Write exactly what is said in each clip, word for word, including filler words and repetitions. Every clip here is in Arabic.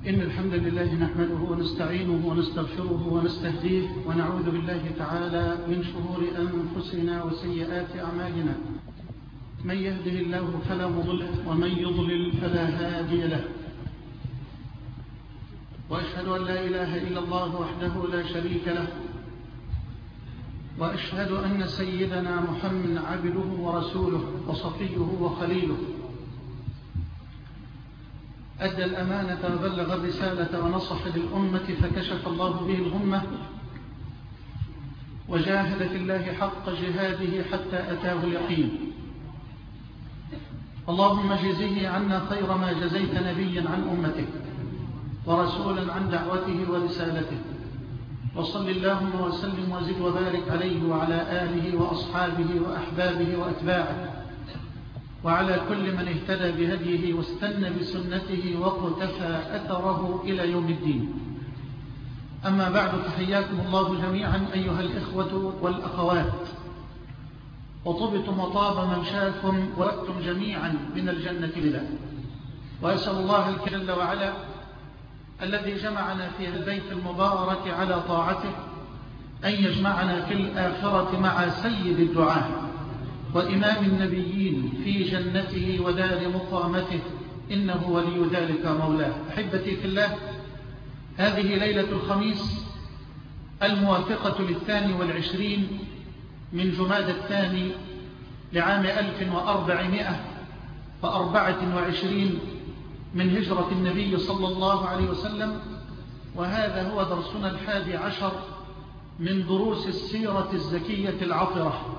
إن الحمد لله نحمده ونستعينه ونستغفره ونستهديه ونعوذ بالله تعالى من شرور أنفسنا وسيئات أعمالنا. من يهده الله فلا مضل له ومن يضلل فلا هادي له، وأشهد أن لا إله إلا الله وحده لا شريك له، وأشهد أن سيدنا محمد عبده ورسوله وصفيه وخليله، أدى الأمانة وبلغ الرسالة ونصح للأمة فكشف الله به الغمة، وجاهد في الله حق جهاده حتى أتاه اليقين. اللهم جزه عنا خير ما جزيت نبيا عن أمته ورسولا عن دعوته ورسالته، وصل اللهم وسلم وزد وبارك عليه وعلى آله وأصحابه وأحبابه وأتباعه وعلى كل من اهتدى بهديه واستنى بسنته وقتفى أثره إلى يوم الدين. أما بعد، فحياكم الله جميعا أيها الإخوة والأخوات، وطبتم وطاب ممشاكم وأتم جميعا من الجنة لله. وأسأل الله جل وعلا الذي جمعنا في البيت المبارك على طاعته أن يجمعنا في الآخرة مع سيد الدعاء وإمام النبيين في جنته ودار مقامته، إنه ولي ذلك مولاه. أحبتي في الله، هذه ليلة الخميس الموافقة للثاني والعشرين من جماد الثاني لعام ألف وأربعمائة وأربعة وعشرين من هجرة النبي صلى الله عليه وسلم، وهذا هو درسنا الحادي عشر من دروس السيرة الزكية العطرة.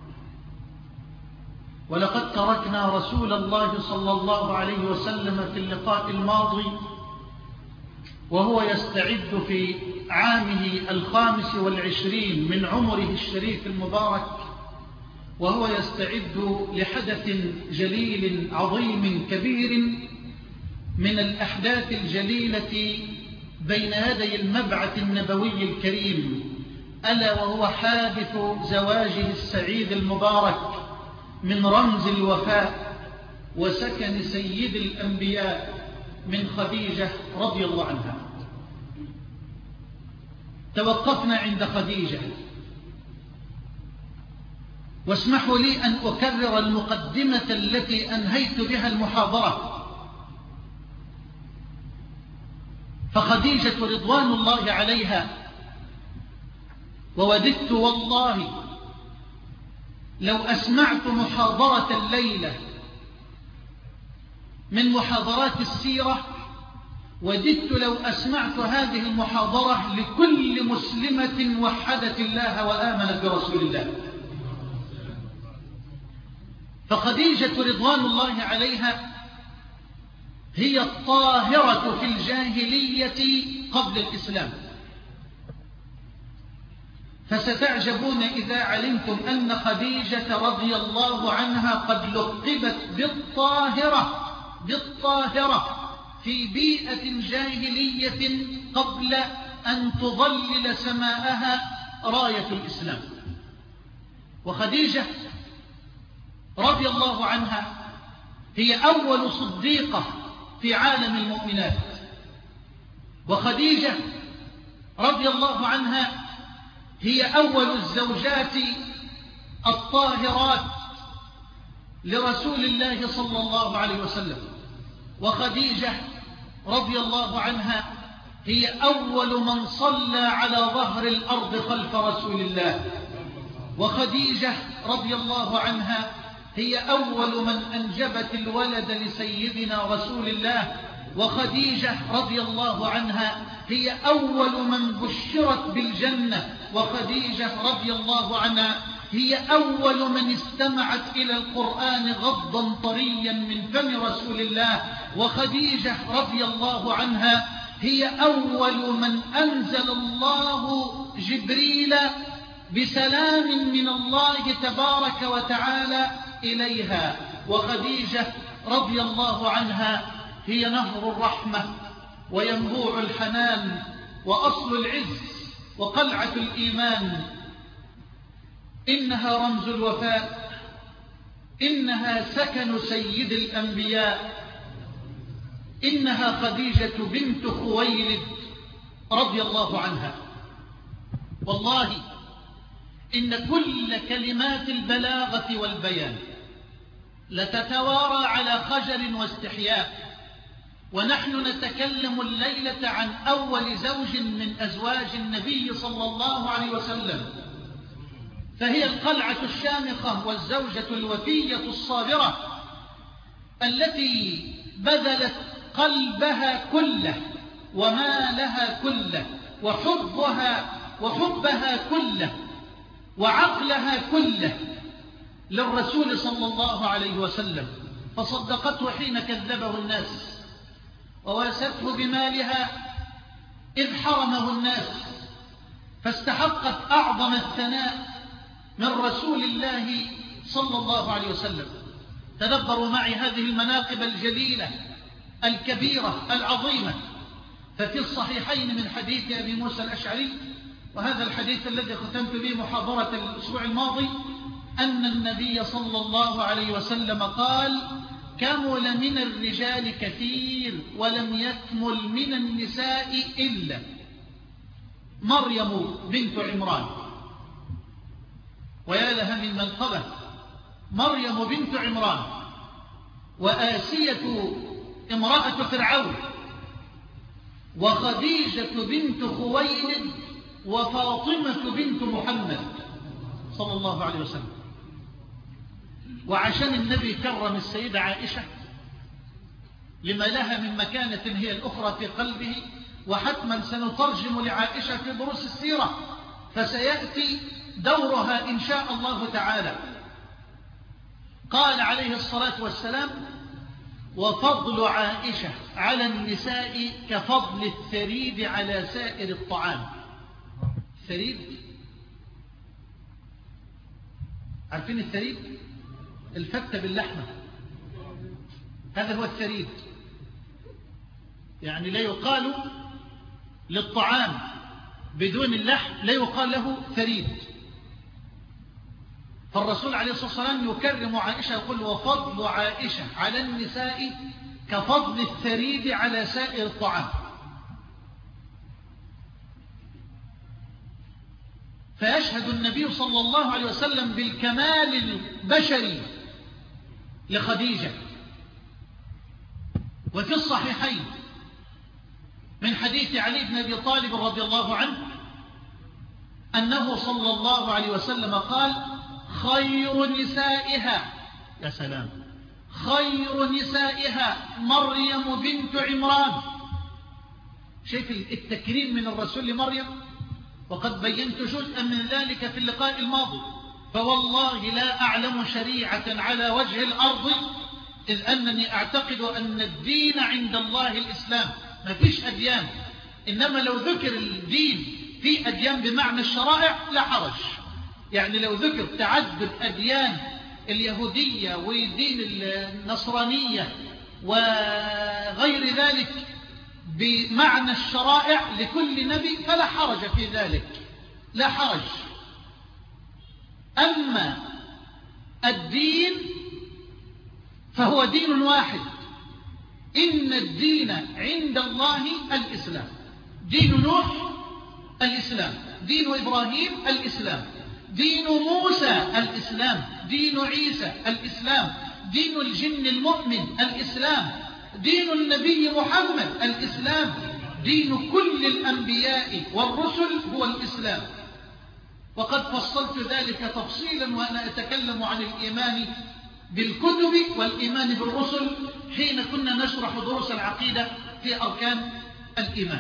ولقد تركنا رسول الله صلى الله عليه وسلم في اللقاء الماضي وهو يستعد في عامه الخامس والعشرين من عمره الشريف المبارك، وهو يستعد لحدث جليل عظيم كبير من الأحداث الجليلة بين يدي المبعث النبوي الكريم، ألا وهو حادث زواجه السعيد المبارك من رمز الوفاء وسكن سيد الأنبياء من خديجة رضي الله عنها. توقفنا عند خديجة، واسمحوا لي أن أكرر المقدمة التي أنهيت بها المحاضرة. فخديجة رضوان الله عليها، ووددت والله لو أسمعت محاضرة الليلة من محاضرات السيرة، وددت لو أسمعت هذه المحاضرة لكل مسلمة وحدت الله وآمنت برسول الله. فخديجة رضوان الله عليها هي الطاهرة في الجاهلية قبل الإسلام. فستعجبون إذا علمتم أن خديجة رضي الله عنها قد لقبت بالطاهرة بالطاهرة في بيئة جاهلية قبل أن تظلل سماءها راية الإسلام. وخديجة رضي الله عنها هي أول صديقة في عالم المؤمنات، وخديجة رضي الله عنها هي أول الزوجات الطاهرات لرسول الله صلى الله عليه وسلم. وخديجة رضي الله عنها هي أول من صلى على ظهر الأرض خلف رسول الله. وخديجة رضي الله عنها هي أول من أنجبت الولد لسيدنا رسول الله. وخديجة رضي الله عنها هي أول من بشرت بالجنة. وخديجة رضي الله عنها هي أول من استمعت إلى القرآن غضا طريا من فم رسول الله. وخديجة رضي الله عنها هي أول من أنزل الله جبريل بسلام من الله تبارك وتعالى إليها. وخديجة رضي الله عنها هي نهر الرحمة وينبوع الحنان وأصل العز وقلعة الإيمان. إنها رمز الوفاء، إنها سكن سيد الأنبياء، إنها خديجة بنت خويلد رضي الله عنها. والله إن كل كلمات البلاغة والبيان لتتوارى على خجل واستحياء، ونحن نتكلم الليلة عن أول زوج من أزواج النبي صلى الله عليه وسلم، فهي القلعة الشامخة والزوجة الوفية الصابرة التي بذلت قلبها كله ومالها كله وحبها وحبها كله وعقلها كله للرسول صلى الله عليه وسلم، فصدقته حين كذبه الناس، وواسته بمالها إذ حرمه الناس، فاستحقت أعظم الثناء من رسول الله صلى الله عليه وسلم. تدبروا معي هذه المناقب الجليلة الكبيرة العظيمة. ففي الصحيحين من حديث أبي موسى الأشعري، وهذا الحديث الذي ختمت به محاضرة الأسبوع الماضي، أن النبي صلى الله عليه وسلم قال: كمل من الرجال كثير ولم يكمل من النساء إلا مريم بنت عمران. ويا لها من منقبة، مريم بنت عمران، وآسية امرأة فرعون، وخديجة بنت خويلد، وفاطمة بنت محمد صلى الله عليه وسلم. وعشان النبي كرم السيدة عائشة لما لها من مكانة هي الأخرى في قلبه، وحتما سنترجم لعائشة في دروس السيرة، فسيأتي دورها إن شاء الله تعالى. قال عليه الصلاة والسلام: وفضل عائشة على النساء كفضل الثريد على سائر الطعام. الثريد، عارفين الثريد؟ الفتة باللحمة، هذا هو الثريد. يعني لا يقال للطعام بدون اللحم، لا يقال له ثريد. فالرسول عليه الصلاة والسلام يكرم عائشة، يقول: وفضل عائشة على النساء كفضل الثريد على سائر الطعام. فيشهد النبي صلى الله عليه وسلم بالكمال البشري لخديجة. وفي الصحيحين من حديث علي بن أبي طالب رضي الله عنه أنه صلى الله عليه وسلم قال: خير نسائها، يا سلام، خير نسائها مريم بنت عمران. شايف التكريم من الرسول لمريم؟ وقد بينت جزءا من ذلك في اللقاء الماضي. فوالله لا أعلم شريعة على وجه الأرض إذ أنني أعتقد أن الدين عند الله الإسلام، ما فيش أديان، إنما لو ذكر الدين في أديان بمعنى الشرائع لا حرج. يعني لو ذكر تعدد أديان اليهودية ودين النصرانية وغير ذلك بمعنى الشرائع لكل نبي فلا حرج في ذلك، لا حرج. أما الدين فهو دين واحد، إن الدين عند الله الإسلام. دين نوح الإسلام، دين إبراهيم الإسلام، دين موسى الإسلام، دين عيسى الإسلام، دين الجن المؤمن الإسلام، دين النبي محمد الإسلام، دين كل الأنبياء والرسل هو الإسلام. وقد فصلت ذلك تفصيلا وأنا أتكلم عن الإيمان بالكتب والإيمان بالرسل حين كنا نشرح دروس العقيدة في أركان الإيمان.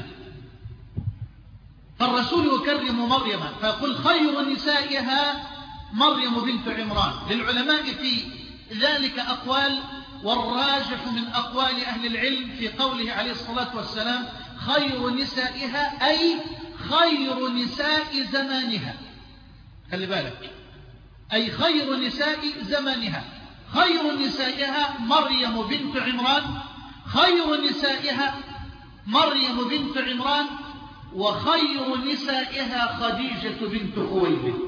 فالرسول يكرم مريم فيقول: خير نسائها مريم بنت عمران. للعلماء في ذلك أقوال، والراجح من أقوال أهل العلم في قوله عليه الصلاة والسلام: خير نسائها أي خير نساء زمانها. خلي بالك، أي خير نساء زمانها. خير نسائها مريم بنت عمران، خير نسائها مريم بنت عمران، وخير نسائها خديجة بنت خويلد.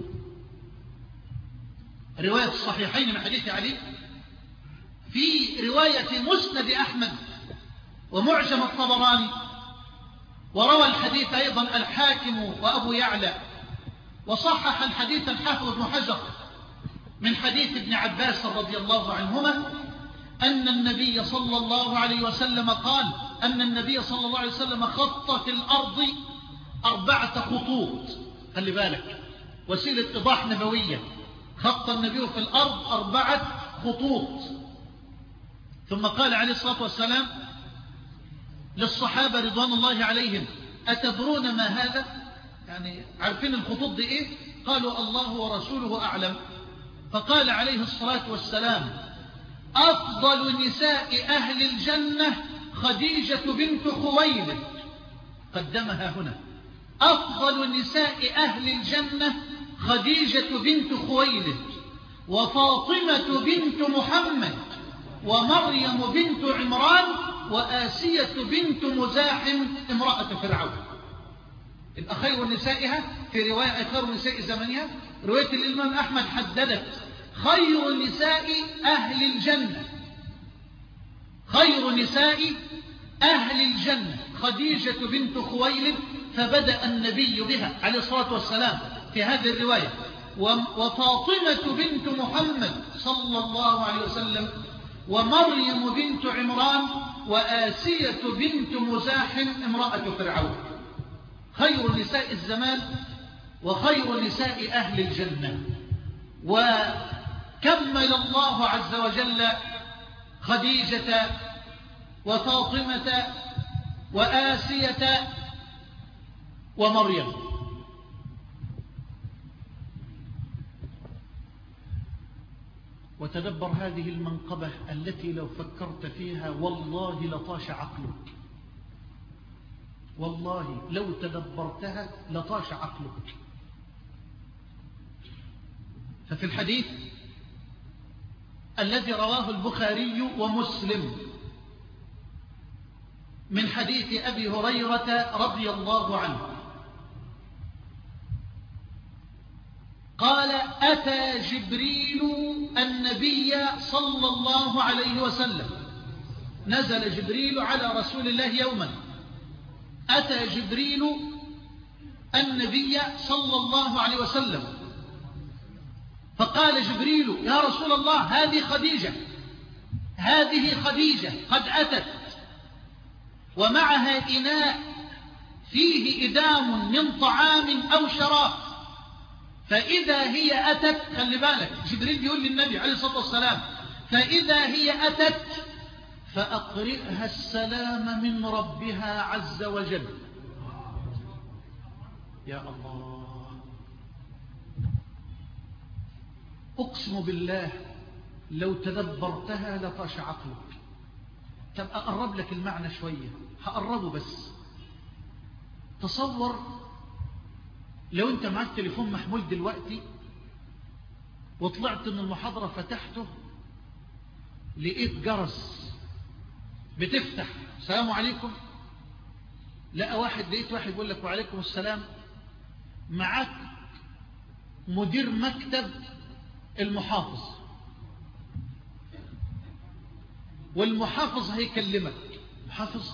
رواية الصحيحين من حديث علي. في رواية مسند أحمد ومعجم الطبراني، وروى الحديث أيضا الحاكم وأبو يعلى، وصحح الحديث الحافظ ابن حجر من حديث ابن عباس رضي الله عنهما أن النبي صلى الله عليه وسلم قال أن النبي صلى الله عليه وسلم خط في الأرض أربعة خطوط. خلي بالك، وسيلة إيضاح نبوية. خط النبي في الأرض أربعة خطوط. ثم قال عليه الصلاة والسلام للصحابة رضوان الله عليهم: أتدرون ما هذا؟ يعني عارفين الخطوط دي إيه؟ قالوا: الله ورسوله أعلم. فقال عليه الصلاة والسلام: أفضل نساء أهل الجنة خديجة بنت خويلد. قدمها هنا: أفضل نساء أهل الجنة خديجة بنت خويلد، وفاطمة بنت محمد، ومريم بنت عمران، وآسية بنت مزاحم امرأة فرعون. يبقى خير نسائها في رواية خير نساء زمنها. رواية الإمام أحمد حددت خير نساء أهل الجنة، خير نساء أهل الجنة خديجة بنت خويلد. فبدأ النبي بها عليه الصلاة والسلام في هذه الرواية: وفاطمة بنت محمد صلى الله عليه وسلم، ومريم بنت عمران، وآسية بنت مزاحم امرأة فرعون. خير نساء الزمان وخير نساء أهل الجنة. وكمل الله عز وجل خديجة وفاطمة وآسية ومريم. وتدبر هذه المنقبة التي لو فكرت فيها والله لطاش عقلك، والله لو تدبرتها لطاش عقلك. ففي الحديث الذي رواه البخاري ومسلم من حديث أبي هريرة رضي الله عنه قال: أتى جبريل النبي صلى الله عليه وسلم. نزل جبريل على رسول الله يوما. أتى جبريل النبي صلى الله عليه وسلم فقال جبريل: يا رسول الله، هذه خديجة، هذه خديجة قد أتت، ومعها إناء فيه إدام من طعام أو شراب، فإذا هي أتت، خلي بالك جبريل بيقول للنبي عليه الصلاة والسلام: فإذا هي أتت فأقرئها السلام من ربها عز وجل. يا الله، أقسم بالله لو تدبرتها لطاش عقلك. طب أقرب لك المعنى شوية، هقربه بس. تصور لو أنت معك تليفون محمول دلوقتي وطلعت من المحاضرة فتحته لقيت جرس بتفتح: السلام عليكم. لقى واحد، لقيت واحد يقول لك: وعليكم السلام. معك مدير مكتب المحافظ، والمحافظ هيكلمك. محافظ؟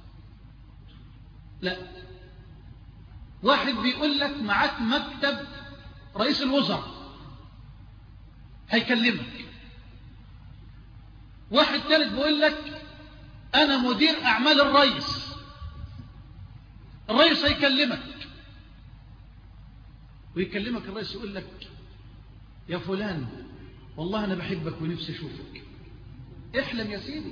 لا. واحد بيقول لك معك مكتب رئيس الوزراء هيكلمك. واحد ثالث بيقول لك أنا مدير أعمال الرئيس، الرئيس هيكلمك. ويكلمك الرئيس يقول لك: يا فلان، والله أنا بحبك ونفسي أشوفك. احلم يا سيدي.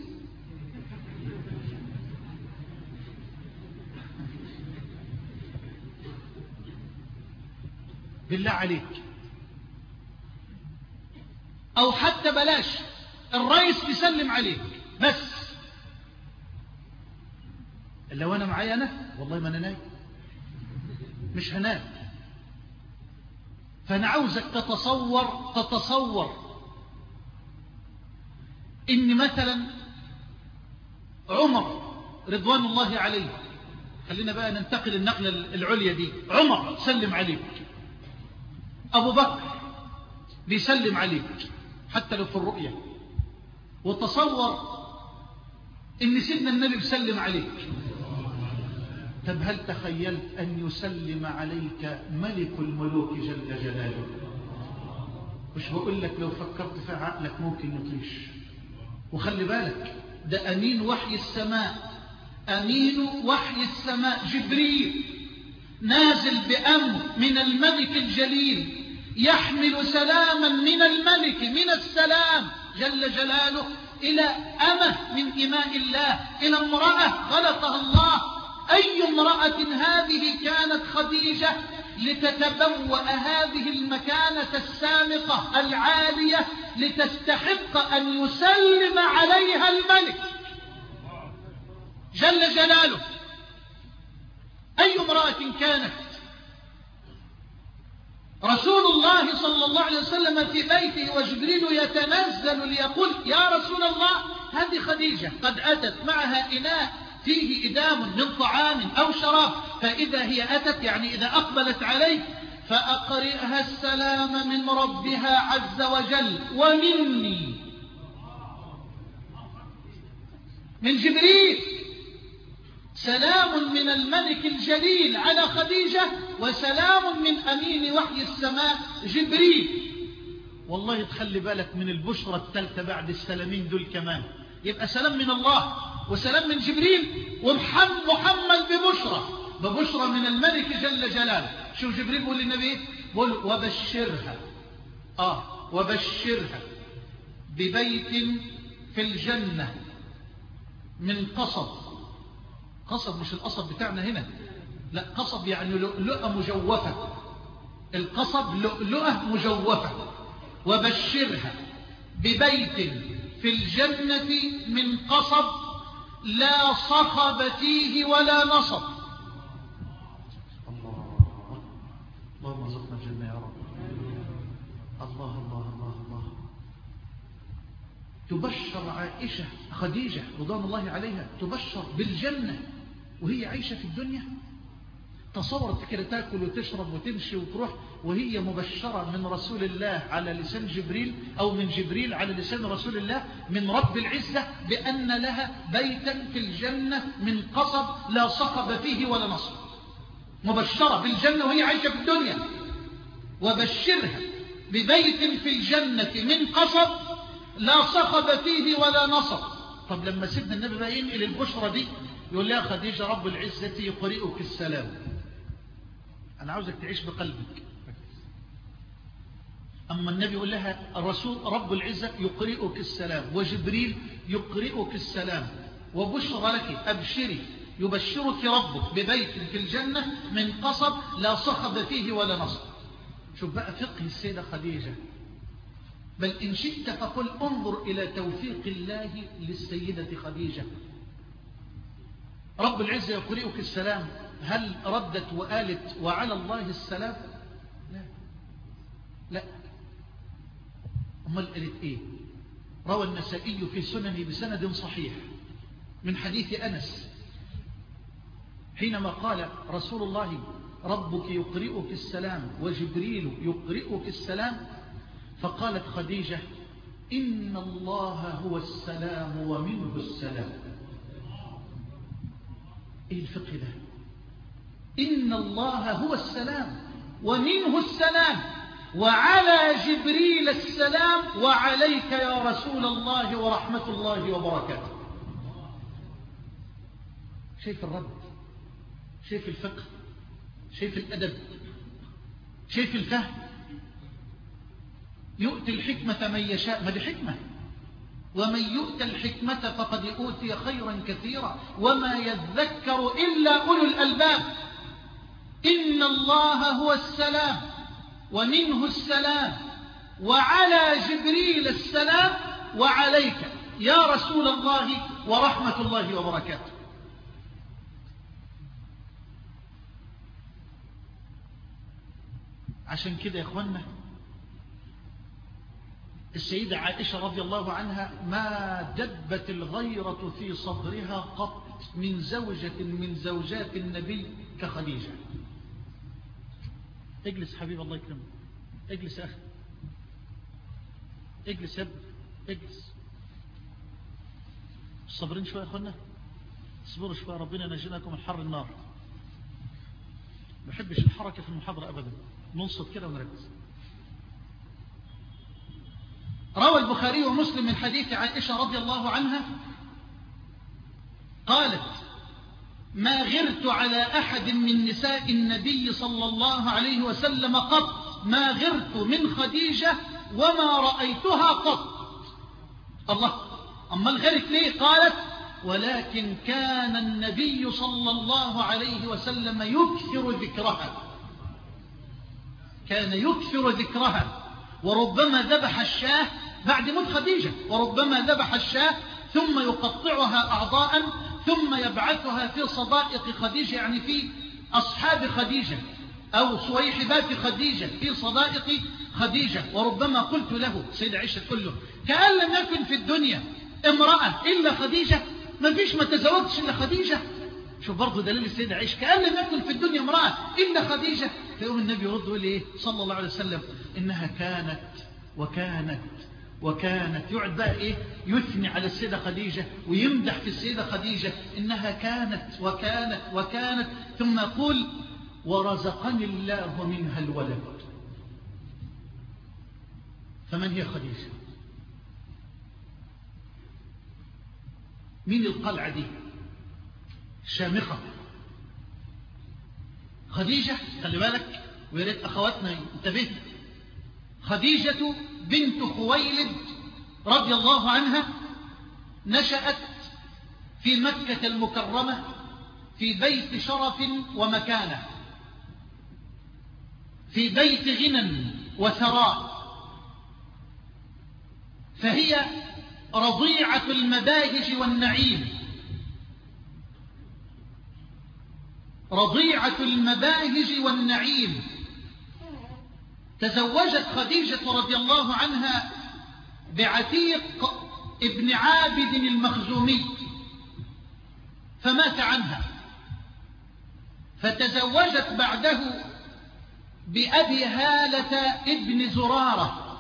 بالله عليك. أو حتى بلاش، الرئيس بيسلم عليك بس. لو أنا معايا أنا والله ما أنا نايم، مش هنام. فأنا عاوزك تتصور تتصور إن مثلا عمر رضوان الله عليه، خلينا بقى ننتقل النقلة العليا دي، عمر سلم عليك، أبو بكر بيسلم عليك حتى لو في الرؤية. وتصور إن سيدنا النبي بيسلم عليك. طب هل تخيلت أن يسلم عليك ملك الملوك جل جلاله؟ مش بقول لك لو فكرت في عقلك ممكن يطيش. وخلي بالك ده أمين وحي السماء، أمين وحي السماء جبريل نازل بأمر من الملك الجليل، يحمل سلاما من الملك من السلام جل جلاله إلى أمة من إماء الله، إلى امرأة خلقها الله. أي امرأة هذه؟ كانت خديجة، لتتبوأ هذه المكانة السامقة العالية، لتستحق أن يسلم عليها الملك جل جلاله. أي امرأة كانت؟ رسول الله صلى الله عليه وسلم في بيته وجبريل يتنزل ليقول يا رسول الله هذه خديجة قد أتت معها إناء فيه إدام من طعام أو شراب، فإذا هي أتت يعني إذا أقبلت عليه فأقرئها السلام من ربها عز وجل ومني، من جبريل، سلام من الملك الجليل على خديجة، وسلام من أمين وحي السماء جبريل. والله تخلي بالك من البشرة الثالثة بعد السلامين دول كمان، يبقى سلام من الله وسلام من جبريل ومحمد ببشرة ببشرة من الملك جل جلاله. شوف جبريل بيقول للنبي، بيقول وبشرها آه وبشرها ببيت في الجنة من قصب. قصب مش القصب بتاعنا هنا، لا قصب يعني لؤلؤة مجوفة، القصب لؤلؤة مجوفة. وبشرها ببيت في الجنة من قصب لا صخب فيه ولا نصب. الله اللهم ارزقنا الجنة يا رب. الله الله الله الله. تبشر عائشة خديجة رضوان الله عليها، تبشر بالجنة وهي عايشة في الدنيا. تصورت كده تاكل وتشرب وتمشي وتروح وهي مبشرة من رسول الله على لسان جبريل، أو من جبريل على لسان رسول الله من رب العزة، بأن لها بيتا في الجنة من قصب لا صخب فيه ولا نصب. مبشرة بالجنة وهي عايشة في الدنيا. وبشرها ببيت في الجنة من قصب لا صخب فيه ولا نصب. طب لما سيدنا النبي بقى ينقل البشرة دي يقول لها خديجة رب العزة يقرئك السلام. أنا عاوزك تعيش بقلبك. أما النبي يقول لها الرسول رب العزة يقرئك السلام، وجبريل يقرئك السلام، وبشرى لك أبشري يبشرك ربك ببيت في الجنة من قصب لا صخب فيه ولا نصب. شوف بقى فقه السيدة خديجة. بل إن شئت فقل انظر إلى توفيق الله للسيدة خديجة. رب العزة يقرئك السلام، هل ردت وقالت وعلى الله السلام؟ لا لا. أمال قالت إيه؟ روى النسائي في سننه بسند صحيح من حديث أنس حينما قال رسول الله ربك يقرئك السلام وجبريل يقرئك السلام، فقالت خديجة إن الله هو السلام ومنه السلام. إيه الفقه ده؟ إن الله هو السلام ومنه السلام وعلى جبريل السلام وعليك يا رسول الله ورحمة الله وبركاته. شايف الرد؟ شايف الفقه؟ شايف الأدب؟ شايف الفهم؟ يؤتي الحكمة من يشاء، ما دي حكمة. ومن يؤت الحكمة فقد أوتي خيرا كثيرا وما يذكر إلا أولو الألباب. إن الله هو السلام ومنه السلام وعلى جبريل السلام وعليك يا رسول الله ورحمة الله وبركاته. عشان كده يا إخوانا السيدة عائشة رضي الله عنها ما دبت الغيرة في صدرها قط من زوجة من زوجات النبي كخديجة. اجلس حبيب الله يكرمك، اجلس يا أخي، اجلس يا ابني، اجلس. صبرين شوية يا أخوانا، اصبروا شوية، ربنا ينجيناكم الحر النار. ما بحبش الحركة في المحاضرة أبدا، ننصت كده ونركز. روى البخاري ومسلم من حديث عائشة رضي الله عنها قالت: ما غرت على أحد من نساء النبي صلى الله عليه وسلم قط، ما غرت من خديجة وما رأيتها قط. الله، أما الغرت ليه؟ قالت: ولكن كان النبي صلى الله عليه وسلم يكثر ذكرها، كان يكثر ذكرها، وربما ذبح الشاه بعد موت خديجة، وربما ذبح الشاه ثم يقطعها أعضاء ثم يبعثها في صدائق خديجة، يعني في أصحاب خديجة أو صويحبات خديجة، في صدائق خديجة. وربما قلت له، سيدة عائشة تقول له: كأن لم يكن في الدنيا امرأة إلا خديجة، ما فيش ما تزوجتش إلا خديجة. شوف برضه دليل السيدة عائشة، كأن لم يكن في الدنيا امرأة إلا خديجة. فيقوم النبي يرد ويقول إيه صلى الله عليه وسلم: إنها كانت وكانت وكانت. يقعد بقى إيه يثني على السيدة خديجة ويمدح في السيدة خديجة، إنها كانت وكانت وكانت، ثم يقول: ورزقني الله منها الولد. فمن هي خديجة؟ مين القلعة دي شامخة؟ خديجة، خلي بالك ويا ريت أخواتنا ينتبهوا، خديجة بنت خويلد رضي الله عنها نشأت في مكة المكرمة في بيت شرف ومكانة، في بيت غنى وثراء، فهي رضيعة المباهج والنعيم، رضيعة المباهج والنعيم. تزوجت خديجة رضي الله عنها بعتيق ابن عابد المخزومي فمات عنها، فتزوجت بعده بأبي هالة ابن زرارة،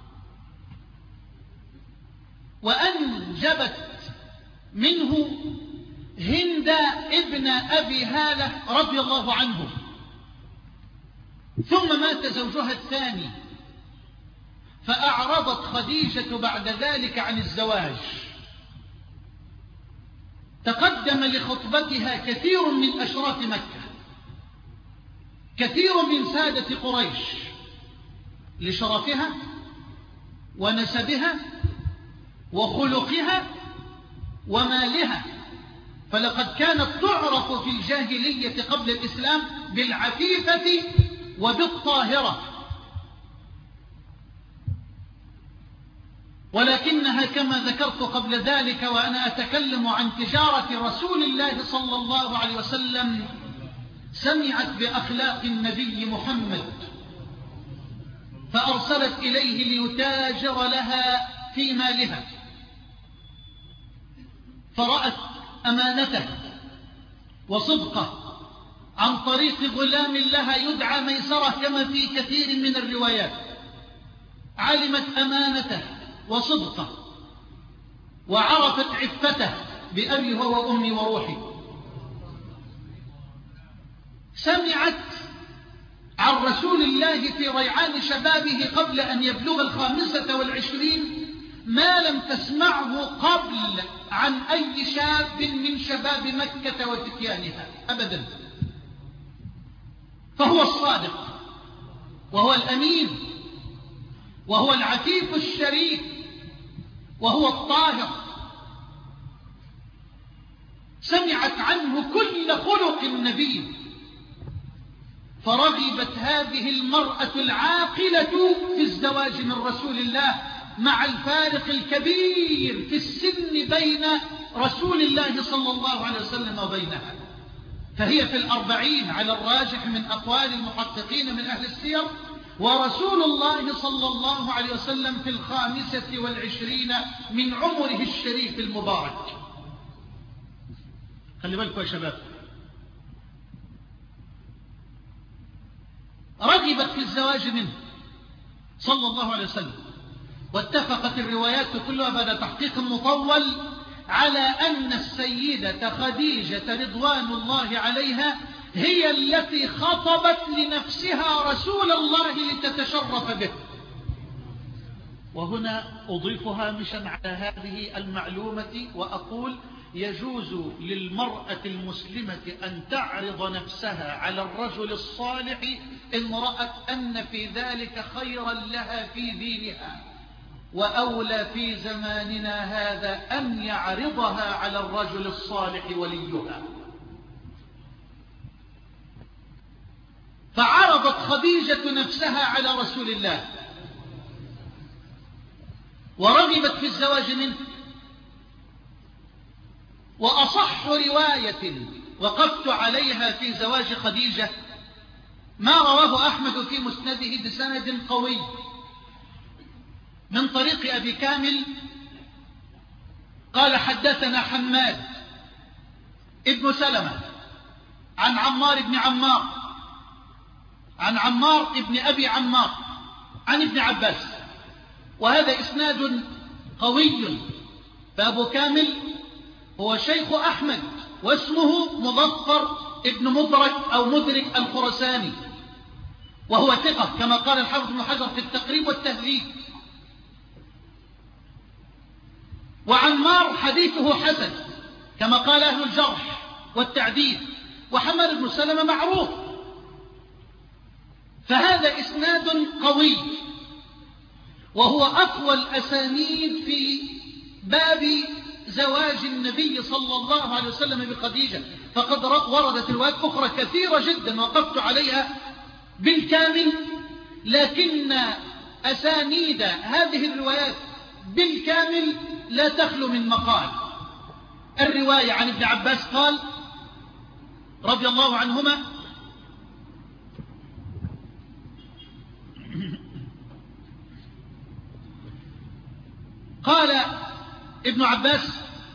وأنجبت منه هند ابن أبي هالة رضي الله عنه. ثم مات زوجها الثاني، فأعرضت خديجة بعد ذلك عن الزواج. تقدم لخطبتها كثير من أشراف مكة، كثير من سادة قريش، لشرفها ونسبها وخلقها ومالها، فلقد كانت تعرف في الجاهلية قبل الإسلام بالعفيفة وبالطاهرة، ولكنها كما ذكرت قبل ذلك وأنا أتكلم عن تجارة رسول الله صلى الله عليه وسلم، سمعت بأخلاق النبي محمد فأرسلت إليه ليتاجر لها في مالها، فرأت أمانته وصدقه عن طريق غلام لها يدعى ميسرة كما في كثير من الروايات. علمت أمانته وصدقه وعرفت عفته بأبي هو وأمي وروحي. سمعت عن رسول الله في ريعان شبابه قبل أن يبلغ الخامسة والعشرين ما لم تسمعه قبل عن أي شاب من شباب مكة وفتيانها أبدا. فهو الصادق وهو الأمين وهو العفيف الشريف وهو الطاهر. سمعت عنه كل خلق النبي، فرغبت هذه المرأة العاقلة في الزواج من رسول الله مع الفارق الكبير في السن بين رسول الله صلى الله عليه وسلم وبينها، فهي في الأربعين على الراجح من أقوال المحققين من أهل السير، ورسول الله صلى الله عليه وسلم في الخامسة والعشرين من عمره الشريف المبارك. خلي بالكم يا شباب، رغبت في الزواج منه صلى الله عليه وسلم، واتفقت الروايات كلها بعد تحقيق مطول على أن السيدة خديجة رضوان الله عليها هي التي خطبت لنفسها رسول الله لتتشرف به. وهنا أضيف هامشا على هذه المعلومة وأقول: يجوز للمرأة المسلمة أن تعرض نفسها على الرجل الصالح إن رأت أن في ذلك خيرا لها في دينها، وأولى في زماننا هذا أن يعرضها على الرجل الصالح وليها. فعرضت خديجة نفسها على رسول الله ورغبت في الزواج منه. وأصح رواية وقفت عليها في زواج خديجة ما رواه أحمد في مسنده بسند قوي من طريق أبي كامل قال: حدثنا حماد ابن سلمة عن عمار بن عمار عن عمار ابن أبي عمار عن ابن عباس. وهذا إسناد قوي. فأبو كامل هو شيخ أحمد واسمه مظفر ابن مدرك أو مدرك الخرساني، وهو ثقة كما قال الحافظ بن حجر في التقريب والتهذيب. وعمار حديثه حسن كما قال أهل الجرح والتعديل. وحماد بن سلمة معروف. فهذا إسناد قوي وهو أقوى الأسانيد في باب زواج النبي صلى الله عليه وسلم بخديجة. فقد وردت روايات أخرى كثيرة جدا وقفت عليها بالكامل، لكن أسانيد هذه الروايات بالكامل لا تخلو من مقال. الرواية عن ابن عباس قال رضي الله عنهما: قال ابن عباس: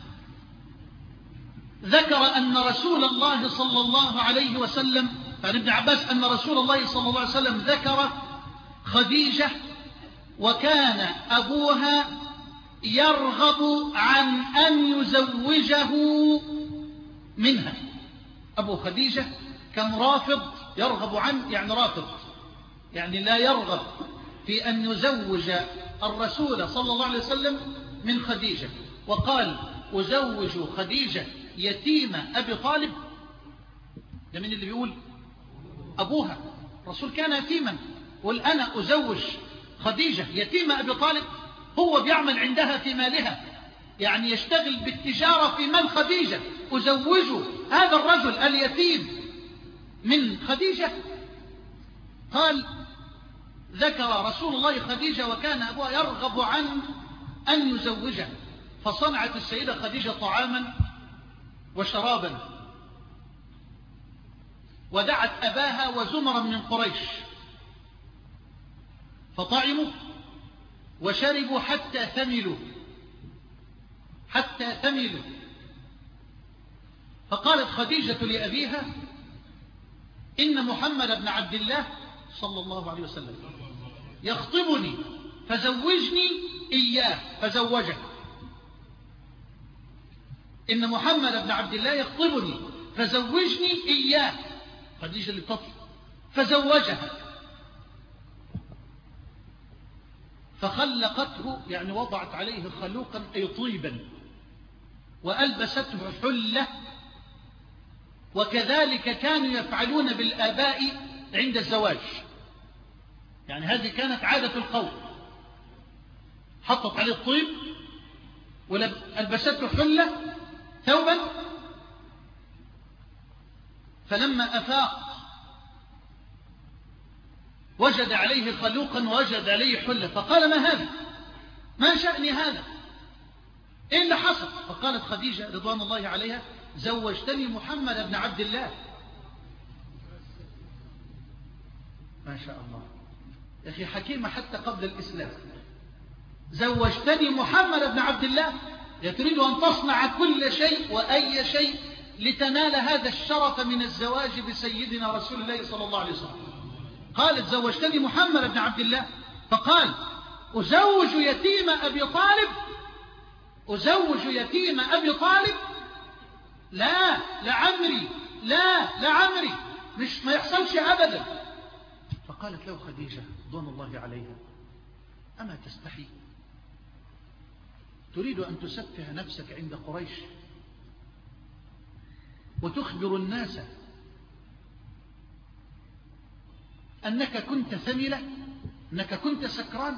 ذكر أن رسول الله صلى الله عليه وسلم عن ابن عباس أن رسول الله صلى الله عليه وسلم ذكر خديجة وكان أبوها يرغب عن أن يزوجه منها. أبو خديجة كان رافض، يرغب عن يعني رافض، يعني لا يرغب في أن يزوج الرسول صلى الله عليه وسلم من خديجة. وقال: أزوج خديجة يتيم أبي طالب. ده من اللي بيقول؟ أبوها. الرسول كان يتيما، قل أنا أزوج خديجة يتيم أبي طالب. هو بيعمل عندها في مالها، يعني يشتغل بالتجارة في مال خديجة. أزوج هذا الرجل اليتيم من خديجة؟ قال: ذكر رسول الله خديجة وكان أبوها يرغب عن أن يزوجها، فصنعت السيدة خديجة طعاما وشرابا، ودعت أباها وزمرا من قريش، فطعموا وشربوا حتى ثملوا حتى ثملوا فقالت خديجة لأبيها: إن محمد بن عبد الله صلى الله عليه وسلم يخطبني فزوجني إياه، فزوجه. إن محمد بن عبد الله يخطبني فزوجني إياه، خديجة اللي تطلب، فزوجه. فخلقته يعني وضعت عليه خلوقا أي طيبا، وألبسته حلة. وكذلك كانوا يفعلون بالآباء عند الزواج، يعني هذه كانت عادة القوم. حطت عليه الطيب وألبسته حلة ثوبا. فلما أفاق وجد عليه خلوقا ووجد عليه حلة، فقال: ما هذا؟ ما شأني هذا؟ إيه اللي حصل؟ فقالت خديجة رضوان الله عليها: زوجتني محمد بن عبد الله. ما شاء الله يا أخي، حكيمة حتى قبل الإسلام. زوجتني محمد بن عبد الله، تريد أن تصنع كل شيء وأي شيء لتنال هذا الشرف من الزواج بسيدنا رسول الله صلى الله عليه وسلم. قالت: زوجتني محمد بن عبد الله. فقال: أزوج يتيم أبي طالب؟ أزوج يتيم أبي طالب؟ لا لعمري، لا لعمري، مش ما يحصلش أبدا. فقالت له خديجة رضوان الله عليها: أما تستحي؟ تريد أن تسفه نفسك عند قريش وتخبر الناس أنك كنت ثملة، أنك كنت سكران؟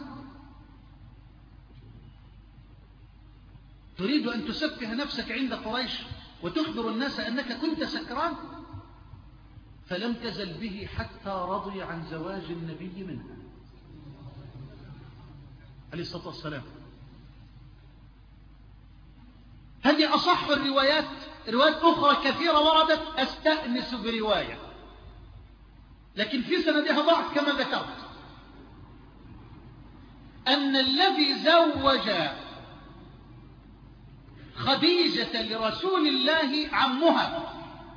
تريد أن تسفه نفسك عند قريش وتخبر الناس أنك كنت سكران؟ فلم تزل به حتى رضي عن زواج النبي منها عليه الصلاة والسلام. هذه أصح الروايات. روايات أخرى كثيرة وردت أستأنس برواية، لكن في سندها ضعف كما ذكرت، أن الذي زوج خديجة لرسول الله عمها،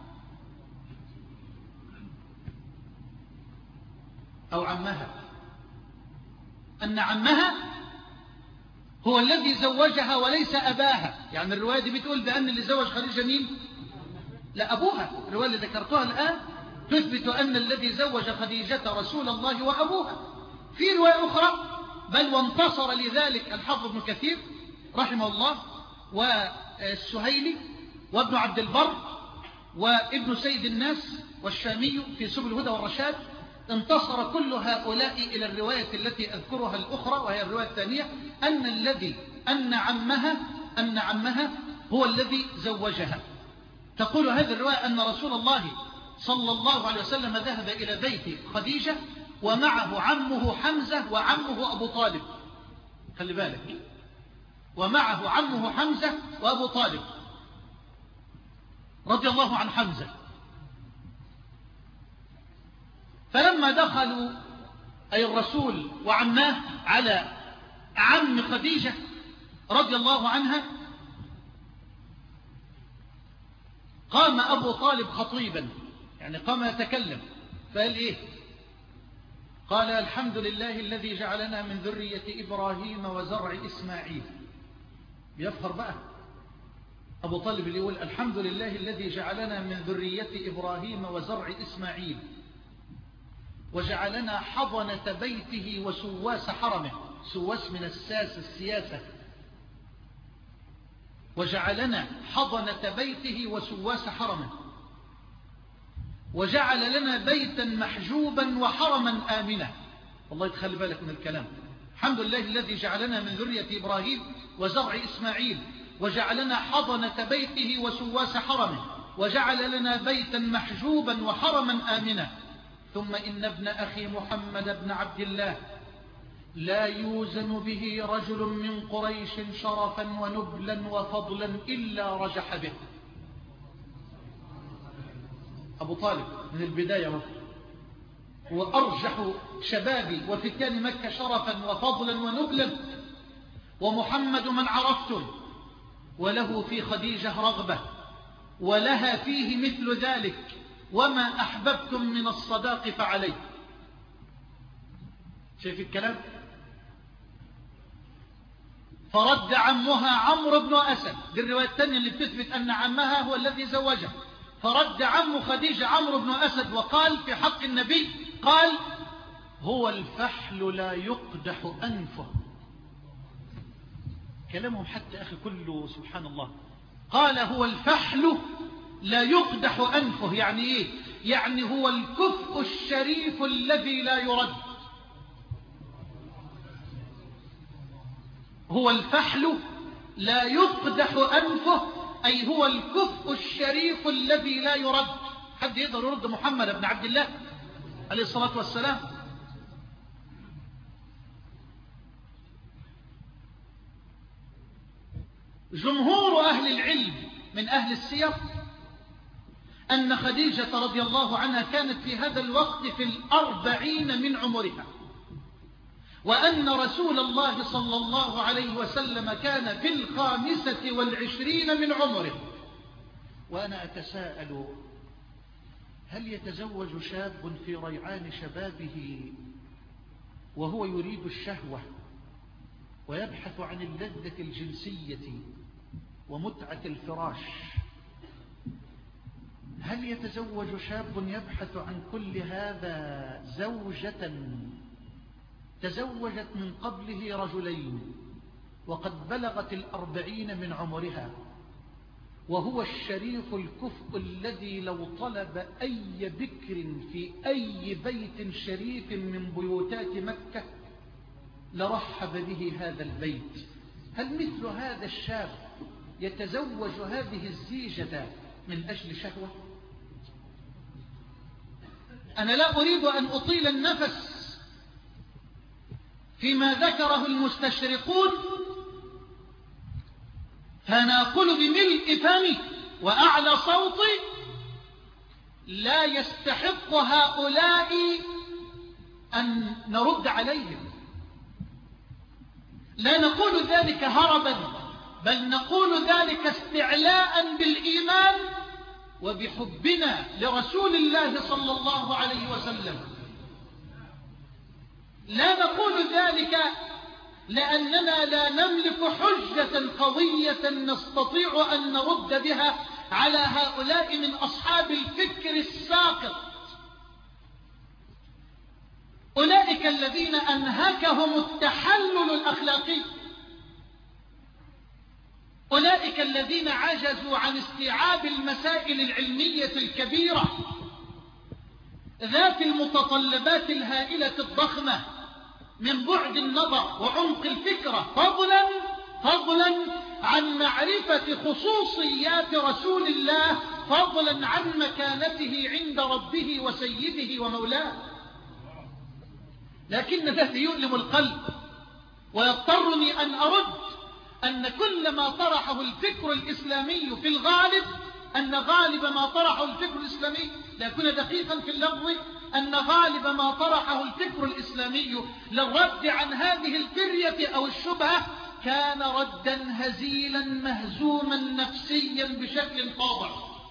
أو عمها، أن عمها هو الذي زوجها وليس أباها. يعني الرواية دي بتقول بأن اللي زوج خديجة مين؟ لا، أبوها. الرواية اللي ذكرتها الآن تثبت أن الذي زوج خديجة رسول الله وأبوها. في رواية أخرى بل وانتصر لذلك الحافظ ابن كثير رحمه الله والسهيلي وابن عبد البر وابن سيد الناس والشامي في سبل الهدى والرشاد، انتصر كل هؤلاء إلى الرواية التي أذكرها الأخرى، وهي الرواية الثانية، أن الذي أن عمها أن عمها هو الذي زوجها. تقول هذه الرواية أن رسول الله صلى الله عليه وسلم ذهب إلى بيت خديجة ومعه عمه حمزة وعمه أبو طالب. خلي بالك، ومعه عمه حمزة وأبو طالب رضي الله عن حمزة. فلما دخلوا أي الرسول وعماه على عم خديجة رضي الله عنها، قام أبو طالب خطيبا، يعني قام يتكلم، فقال إيه؟ قال: الحمد لله الذي جعلنا من ذرية إبراهيم وزرع إسماعيل. بيفخر بقى أبو طالب اللي يقول: الحمد لله الذي جعلنا من ذرية إبراهيم وزرع إسماعيل وجعلنا حضنة بيته وسواس حرمه. سواس من الساس، السياسة. وجعلنا حضنة بيته وسواس حرمه وجعل لنا بيتا محجوبا وحرما آمنا. والله تخلي بالك من الكلام. الحمد لله الذي جعلنا من ذرية إبراهيم وزرع إسماعيل وجعلنا حضنة بيته وسواس حرمه وجعل لنا بيتا محجوبا وحرما آمنا. ثم إن ابن أخي محمد بن عبد الله لا يوزن به رجل من قريش شرفا ونبلا وفضلا إلا رجح به. أبو طالب من البداية هو أرجح شبابي وفتيان مكة شرفا وفضلا ونبلا، ومحمد من عرفتم وله في خديجة رغبة ولها فيه مثل ذلك، وما أحببتم من الصداق فعليه. شايف الكلام؟ فرد عمها عمرو بن أسد، دي الرواية الثانية اللي بتثبت أن عمها هو الذي زوجها. فرد عم خديجة عمرو بن أسد وقال في حق النبي، قال: هو الفحل لا يقدح أنفه. كلامهم حتى أخي كله سبحان الله. قال: هو الفحل لا يقدح أنفه. يعني إيه؟ يعني هو الكفء الشريف الذي لا يرد. هو الفحل لا يقدح أنفه، أي هو الكفء الشريف الذي لا يرد. حد يقدر يرد محمد بن عبد الله عليه الصلاة والسلام؟ جمهور أهل العلم من أهل السير أن خديجة رضي الله عنها كانت في هذا الوقت في الأربعين من عمرها، وأن رسول الله صلى الله عليه وسلم كان في الخامسة والعشرين من عمره. وأنا أتساءل: هل يتزوج شاب في ريعان شبابه وهو يريد الشهوة ويبحث عن اللذة الجنسية ومتعة الفراش. هل يتزوج شاب يبحث عن كل هذا زوجة تزوجت من قبله رجلين وقد بلغت الأربعين من عمرها، وهو الشريف الكفء الذي لو طلب أي بكر في أي بيت شريف من بيوتات مكة لرحب به هذا البيت؟ هل مثل هذا الشاب يتزوج هذه الزيجة من أجل شهوة؟ أنا لا أريد أن أطيل النفس فيما ذكره المستشرقون، فأنا أقول بملء فمي وأعلى صوتي: لا يستحق هؤلاء أن نرد عليهم. لا نقول ذلك هربا، بل نقول ذلك استعلاء بالإيمان وبحبنا لرسول الله صلى الله عليه وسلم. لا نقول ذلك لأننا لا نملك حجة قوية نستطيع أن نرد بها على هؤلاء من أصحاب الفكر الساقط، أولئك الذين أنهكهم التحلل الأخلاقي، أولئك الذين عجزوا عن استيعاب المسائل العلمية الكبيرة ذات المتطلبات الهائلة الضخمة من بعد النظر وعمق الفكرة، فضلا فضلا عن معرفة خصوصيات رسول الله، فضلا عن مكانته عند ربه وسيده ومولاه. لكن الذي يؤلم القلب ويضطرني أن أرد أن كل ما طرحه الفكر الإسلامي في الغالب، أن غالب ما طرحه الفكر الإسلامي، لا أكون دقيقا في اللفظ، أن غالب ما طرحه الفكر الإسلامي للرد عن هذه الفرية أو الشبهة كان ردا هزيلا مهزوما نفسيا بشكل فاضح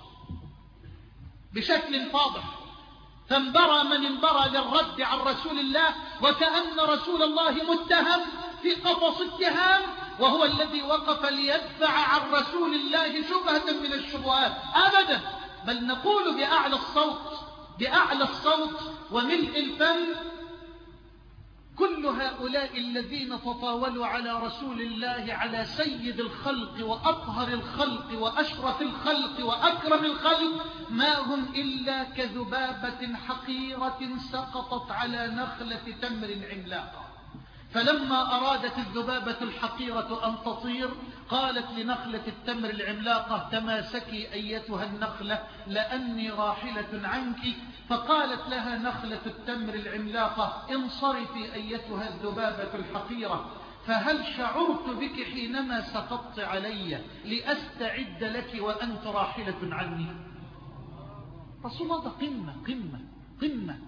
بشكل فاضح فانبرى من انبرى للرد عن رسول الله، وكأن رسول الله متهم في قفص اتهام، وهو الذي وقف ليدفع عن رسول الله شبهة من الشبهات. أبدا، بل نقول بأعلى الصوت بأعلى الصوت وملء الفم: كل هؤلاء الذين تطاولوا على رسول الله، على سيد الخلق وأطهر الخلق وأشرف الخلق وأكرم الخلق، ما هم إلا كذبابة حقيرة سقطت على نخلة تمر عملاقة. فلما أرادت الذبابة الحقيرة أن تطير قالت لنخلة التمر العملاقة: تماسكي أيتها النخلة لأني راحلة عنك. فقالت لها نخلة التمر العملاقة: انصرفي أيتها الذبابة الحقيرة، فهل شعرت بك حينما سقطت علي لأستعد لك وأنت راحلة عني؟ رسول الله قمة قمة قمة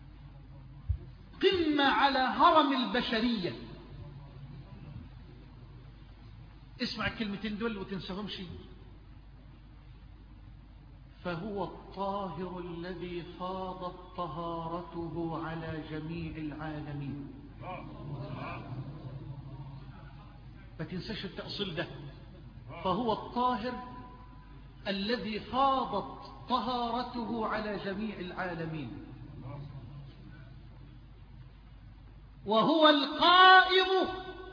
قمة على هرم البشرية. اسمع الكلمتين دول وتنسهم شيء: فهو الطاهر الذي فاضت طهارته على جميع العالمين. ما تنساش التأصيل ده: فهو الطاهر الذي فاضت طهارته على جميع العالمين، وهو القائم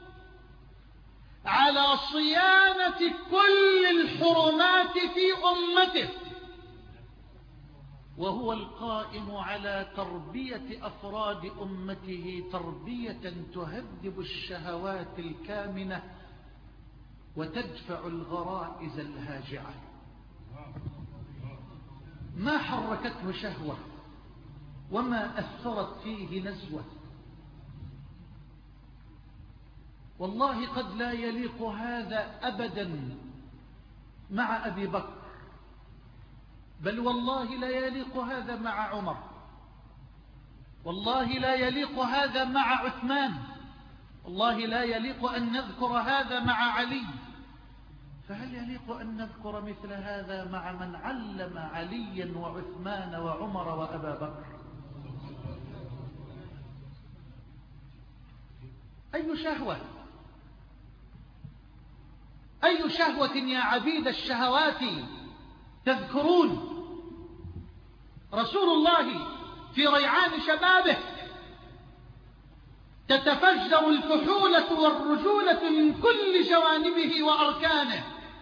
على صيانة كل الحرمات في أمته، وهو القائم على تربية أفراد أمته تربية تهذب الشهوات الكامنة وتدفع الغرائز الهاجعة. ما حركته شهوة وما أثرت فيه نزوة. والله قد لا يليق هذا أبدا مع أبي بكر، بل والله لا يليق هذا مع عمر، والله لا يليق هذا مع عثمان، والله لا يليق أن نذكر هذا مع علي. فهل يليق أن نذكر مثل هذا مع من علم عليا وعثمان وعمر وأبا بكر؟ أي شهوة أي شهوة يا عبيد الشهوات تذكرون؟ رسول الله في ريعان شبابه تتفجر الفحولة والرجولة من كل جوانبه وأركانه،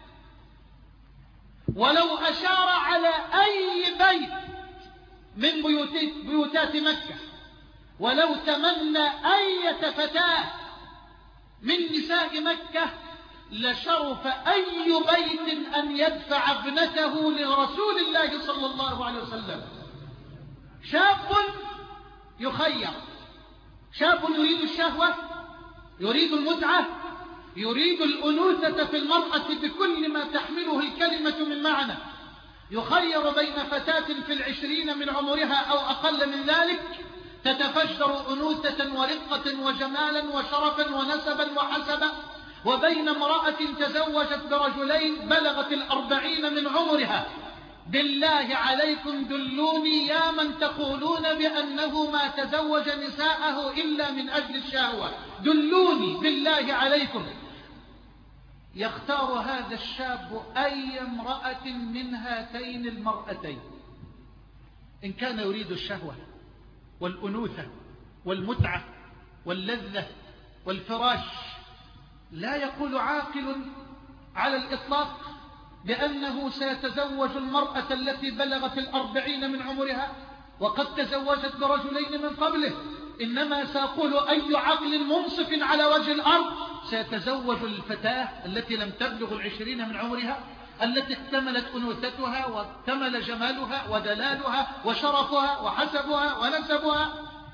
ولو أشار على أي بيت من بيوتات مكة، ولو تمنى أية فتاة من نساء مكة، لشرف أي بيت أن يدفع ابنته لرسول الله صلى الله عليه وسلم. شاب يخير، شاب يريد الشهوة، يريد المتعة، يريد الأنوثة في المرأة بكل ما تحمله الكلمة من معنى، يخير بين فتاة في العشرين من عمرها أو أقل من ذلك تتفجر أنوثة ورقة وجمالا وشرفا ونسبا وحسبا، وبين امرأة تزوجت برجلين بلغت الأربعين من عمرها. بالله عليكم دلوني يا من تقولون بأنه ما تزوج نساءه إلا من أجل الشهوة، دلوني بالله عليكم. يختار هذا الشاب أي امرأة من هاتين المرأتين، إن كان يريد الشهوة والأنوثة والمتعة واللذة والفراش. لا يقول عاقل على الإطلاق بأنه سيتزوج المرأة التي بلغت الأربعين من عمرها وقد تزوجت برجلين من قبله، إنما سأقول أي عقل منصف على وجه الأرض سيتزوج الفتاة التي لم تبلغ العشرين من عمرها، التي اكتملت أنوثتها واكتمل جمالها ودلالها وشرفها وحسبها ونسبها.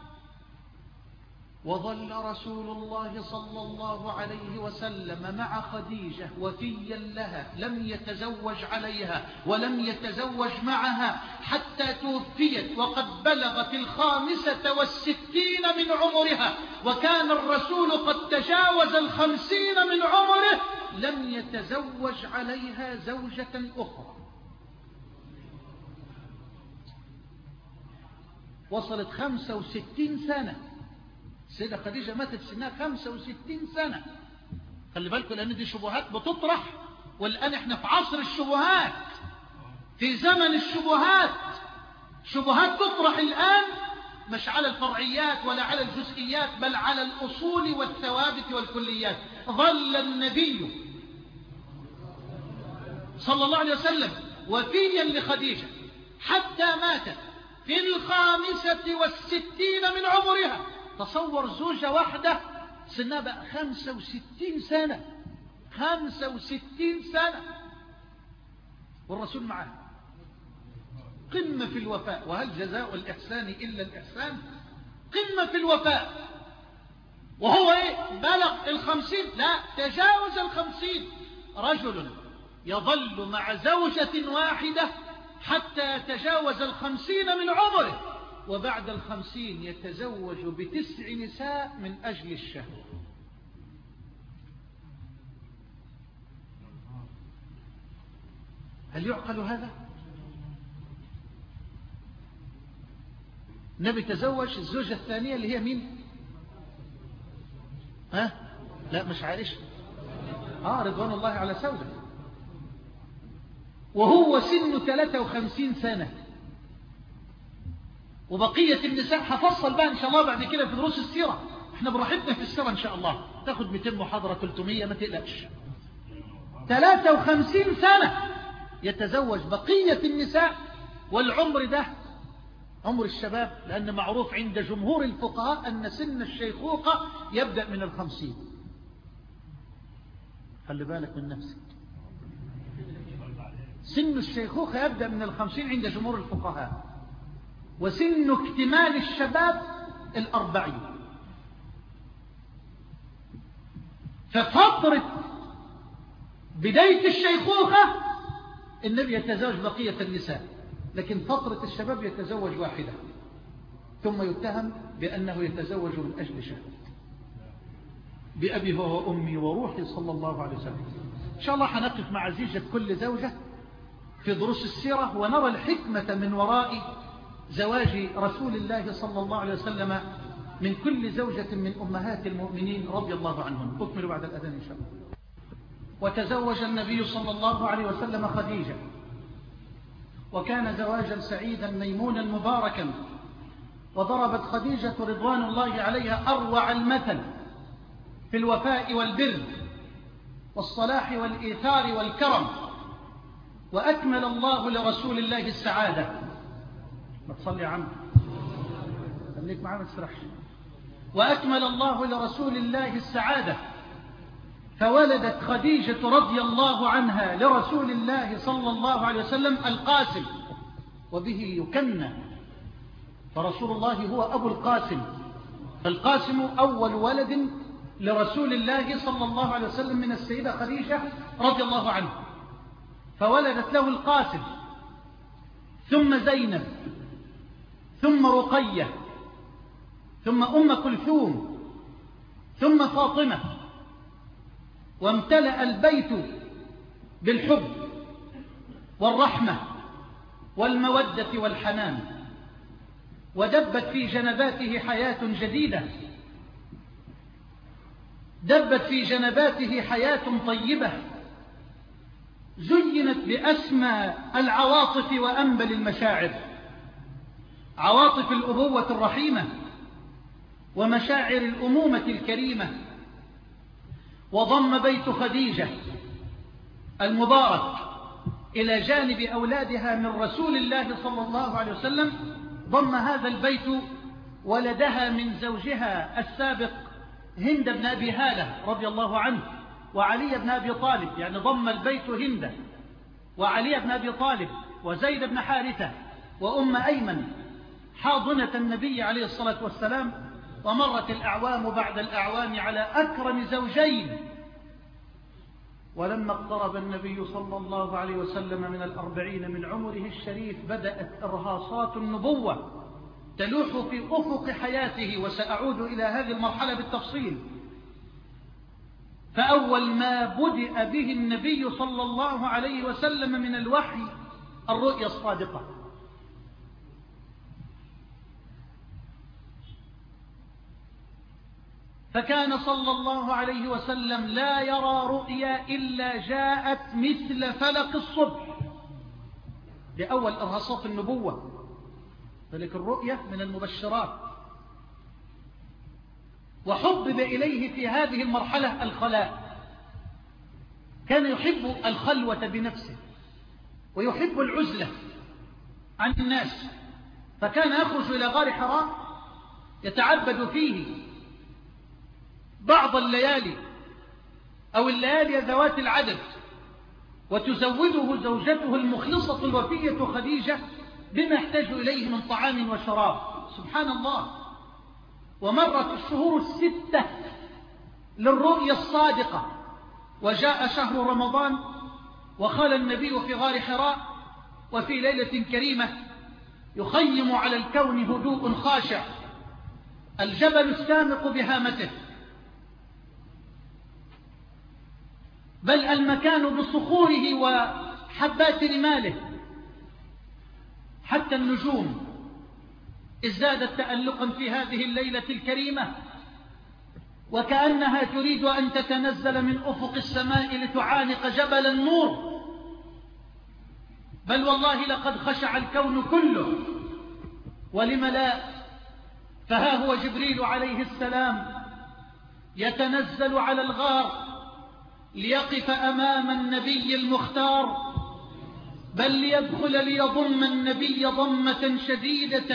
وظل رسول الله صلى الله عليه وسلم مع خديجة وفيا لها، لم يتزوج عليها ولم يتزوج معها حتى توفيت وقد بلغت الخامسة والستين من عمرها، وكان الرسول قد تجاوز الخمسين من عمره، لم يتزوج عليها زوجة أخرى. وصلت خمسة وستين سنة، السيدة خديجة ماتت سنها خمسة وستين سنة. خلي بالكم لأن دي شبهات بتطرح، والآن احنا في عصر الشبهات، في زمن الشبهات. شبهات تطرح الآن مش على الفرعيات ولا على الجزئيات، بل على الأصول والثوابت والكليات. ظل النبي صلى الله عليه وسلم وفيا لخديجة حتى ماتت في الخامسة والستين من عمرها. تصور زوجة واحدة سنها بقى خمسة وستين سنة، خمسة وستين سنة، والرسول معاه. قمة في الوفاء، وهل جزاء الإحسان إلا الإحسان؟ قمة في الوفاء. وهو إيه؟ بلغ الخمسين، لا تجاوز الخمسين. رجل يظل مع زوجة واحدة حتى يتجاوز الخمسين من عمره، وبعد الخمسين يتزوج بتسع نساء من أجل الشهوة. هل يعقل هذا؟ النبي تزوج الزوجة الثانية اللي هي مين؟ ها؟ لا مش عائشة، آه رضوان الله على سودة، وهو سن ثلاثة وخمسين سنة. وبقية النساء هفصل بقى إن شاء الله بعد كده في دروس السيرة، احنا براحتنا في السيرة إن شاء الله، تاخد مئتين محاضرة ثلاثمية ما تقلقش. ثلاثة وخمسين سنة يتزوج بقية النساء، والعمر ده عمر الشباب، لأن معروف عند جمهور الفقهاء أن سن الشيخوخة يبدأ من الخمسين. خلي بالك من نفسك، سن الشيخوخة يبدأ من الخمسين عند جمهور الفقهاء، وسن اكتمال الشباب الأربعين. ففترة بداية الشيخوخة النبي يتزوج بقية النساء، لكن فترة الشباب يتزوج واحدة، ثم يتهم بأنه يتزوج من أجل شهوة. بأبي هو وأمي وروحي صلى الله عليه وسلم. إن شاء الله حنقف مع زيجة كل زوجة في دروس السيرة، ونرى الحكمة من وراء زواج رسول الله صلى الله عليه وسلم من كل زوجة من أمهات المؤمنين رضي الله عنهم. أكمل بعد الأذان إن شاء الله. وتزوج النبي صلى الله عليه وسلم خديجة، وكان زواجا سعيدا ميمونا مباركا، وضربت خديجة رضوان الله عليها أروع المثل في الوفاء والبر والصلاح والإيثار والكرم، وأكمل الله لرسول الله السعادة. ما تصلي عنه خليك معنا تسرحش. وأكمل الله لرسول الله السعادة، فولدت خديجة رضي الله عنها لرسول الله صلى الله عليه وسلم القاسم، وبه يكنى، فرسول الله هو أبو القاسم، فالقاسم أول ولد لرسول الله صلى الله عليه وسلم من السيدة خديجة رضي الله عنها، فولدت له القاسم، ثم زينب، ثم رقية، ثم أم كلثوم، ثم فاطمة، وامتلأ البيت بالحب والرحمة والمودة والحنان، ودبت في جنباته حياة جديدة، دبت في جنباته حياة طيبة زينت بأسمى العواطف وأنبل المشاعر، عواطف الأبوة الرحيمة ومشاعر الأمومة الكريمة. وضم بيت خديجة المبارك إلى جانب أولادها من رسول الله صلى الله عليه وسلم، ضم هذا البيت ولدها من زوجها السابق هند بن أبي هالة رضي الله عنه، وعلي بن أبي طالب، يعني ضم البيت هند وعلي بن أبي طالب وزيد بن حارثة وأم أيمن حاضنة النبي عليه الصلاة والسلام. ومرت الأعوام بعد الأعوام على أكرم زوجين، ولما اقترب النبي صلى الله عليه وسلم من الأربعين من عمره الشريف بدأت إرهاصات النبوة تلوح في أفق حياته، وسأعود إلى هذه المرحلة بالتفصيل. فأول ما بدأ به النبي صلى الله عليه وسلم من الوحي الرؤيا الصادقة، فكان صلى الله عليه وسلم لا يرى رؤيا إلا جاءت مثل فلق الصبح، لأول إرهاصات النبوة، ذلك الرؤيا من المبشرات. وحبب إليه في هذه المرحلة الخلاء، كان يحب الخلوة بنفسه ويحب العزلة عن الناس، فكان يخرج إلى غار حراء يتعبد فيه بعض الليالي أو الليالي ذوات العدد، وتزوده زوجته المخلصة الوفية خديجة بما يحتاج إليه من طعام وشراب. سبحان الله. ومرت الشهور الستة للرؤيا الصادقة، وجاء شهر رمضان، وخال النبي في غار حراء، وفي ليلة كريمة يخيم على الكون هدوء خاشع، الجبل السامق بهامته، بل المكان بصخوره وحبات رماله، حتى النجوم ازدادت تألقا في هذه الليلة الكريمة، وكأنها تريد أن تتنزل من أفق السماء لتعانق جبل النور. بل والله لقد خشع الكون كله، ولم لا؟ فها هو جبريل عليه السلام يتنزل على الغار ليقف أمام النبي المختار، بل ليدخل ليضم النبي ضمة شديدة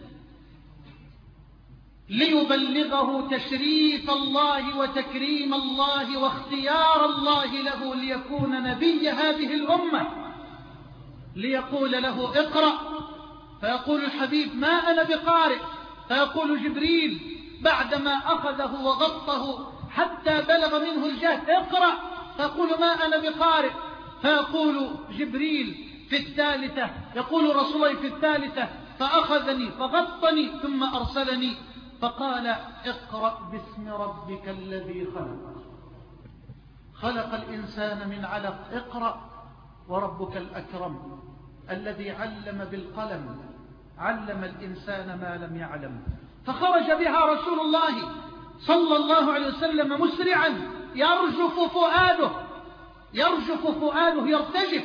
ليبلغه تشريف الله وتكريم الله واختيار الله له ليكون نبي هذه الأمة، ليقول له اقرأ، فيقول الحبيب ما أنا بقارئ، فيقول جبريل بعدما أخذه وغطه حتى بلغ منه الجهد اقرأ، فيقول ما أنا بقارئ، فيقول جبريل في الثالثة، يقول رسول الله في الثالثة فأخذني فغطني ثم أرسلني فقال اقرأ باسم ربك الذي خلق، خلق الإنسان من علق، اقرأ وربك الأكرم الذي علم بالقلم، علم الإنسان ما لم يعلم. فخرج بها رسول الله صلى الله عليه وسلم مسرعا يرجف فؤاده يرجف فؤاده يرتجف.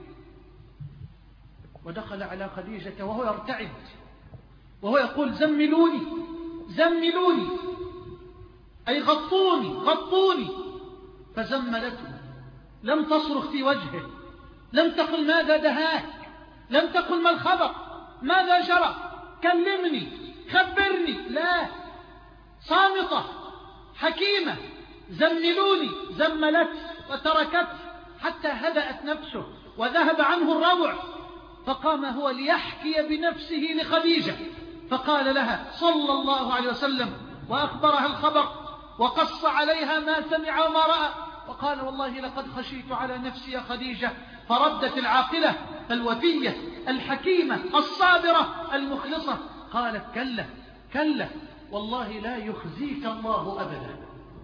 ودخل على خديجة وهو يرتعد وهو يقول زملوني زملوني، أي غطوني غطوني. فزملته، لم تصرخ في وجهه، لم تقل ماذا دهاك، لم تقل ما الخبر، ماذا جرى، كلمني خبرني، لا، صامتة حكيمة. زملوني، زملته وتركته حتى هدأت نفسه وذهب عنه الروع. فقام هو ليحكي بنفسه لخديجة، فقال لها صلى الله عليه وسلم وأخبرها الخبر وقص عليها ما سمع وما رأى، وقال والله لقد خشيت على نفسي يا خديجة. فردت العاقلة الوفية الحكيمة الصابرة المخلصة قالت كلا كلا والله لا يخزيك الله أبدا،